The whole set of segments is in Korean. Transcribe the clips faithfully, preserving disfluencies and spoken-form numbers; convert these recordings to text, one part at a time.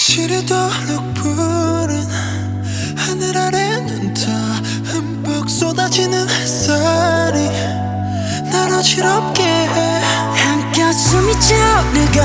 지르도록 푸른 하늘 아래는 더 흠뻑 쏟아지는 햇살이 날 어지럽게 해. 한가슴이 차오르고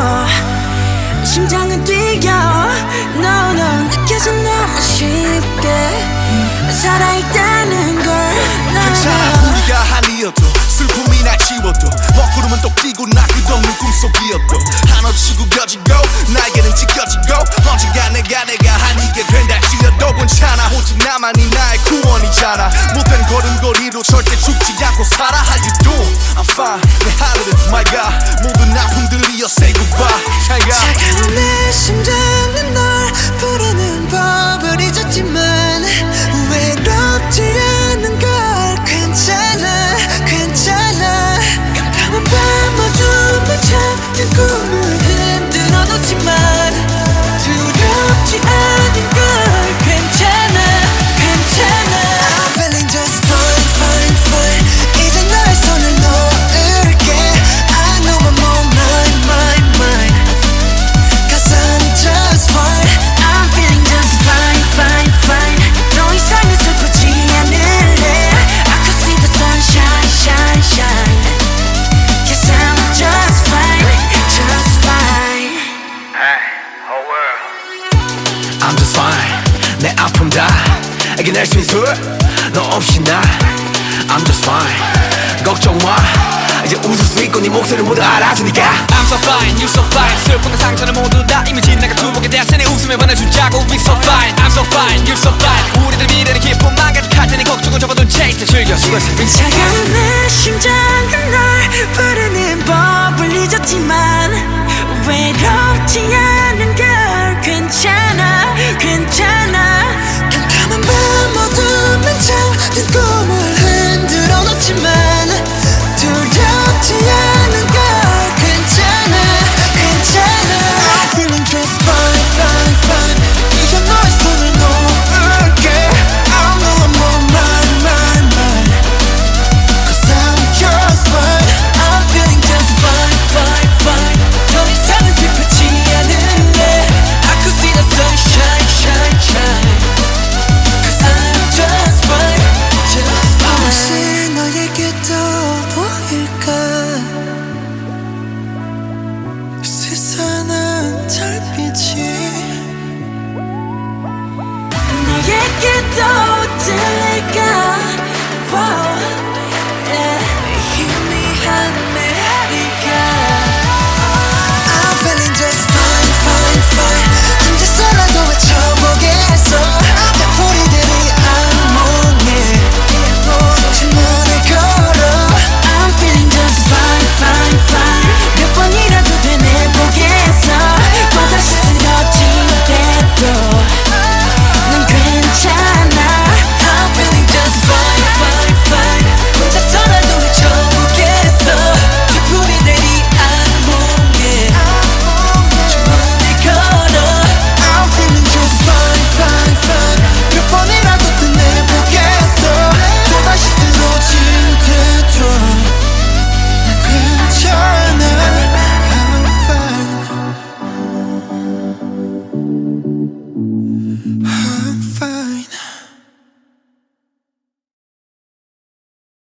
심장은 뛰어. No no 느껴져 너무 쉽게 살아있다는 걸. 괜찮아 우리가 한이어도 슬픔이 날 지워도 먹구름은 또 끼고 나 끝없는 꿈속이었도 한없이 구겨지고 나에게는 찢겨지고 언젠가 내가 내가 한이게 된다 지어도 괜찮아 오직 나만이 나의 구원이잖아. 못된 걸음걸이로 절대 죽지 않고 살아. How you doing? I'm fine. 내 하늘은 my God 모든 아픔들이여 say goodbye. 차가운 내 심장은 널 부르는 법을 잊었지만 외롭지 않은 걸. 괜찮아 괜찮아. 깜깜한 밤 어둠을 찾는 꿈을 흔들어 놓지만 두렵지 않은 걸. 괜찮아 괜찮아. I'm feeling just fine fine fine. 이제 너의 손을 놓을게. I know I'm on mine mine mine. Cause I'm just fine. I'm feeling just fine fine fine. 더 이상은 슬프지 않을래. I could see the sunshine shine shine. Cause I'm just fine just fine. Hey, whole world. I'm just fine. 내 아픔 다 이겨낼 수 있어 너 없이 나. I'm just fine. 걱정 마 이제 웃을 수 있고 네 목소리를 모두 알아주니까. I'm so fine, you so fine. 슬픔과 상처는 모두 다 이미 지나가 두목에 대한 내 웃음에 반해주자고. We so fine, I'm so fine, you so fine. 우리들 미래는 기쁨만 가득할 테니 걱정은 접어둔 채 이제 즐겨 수고했어. 차가운 내 심장은 널 부르는 법을 잊었지만 외롭지 않아.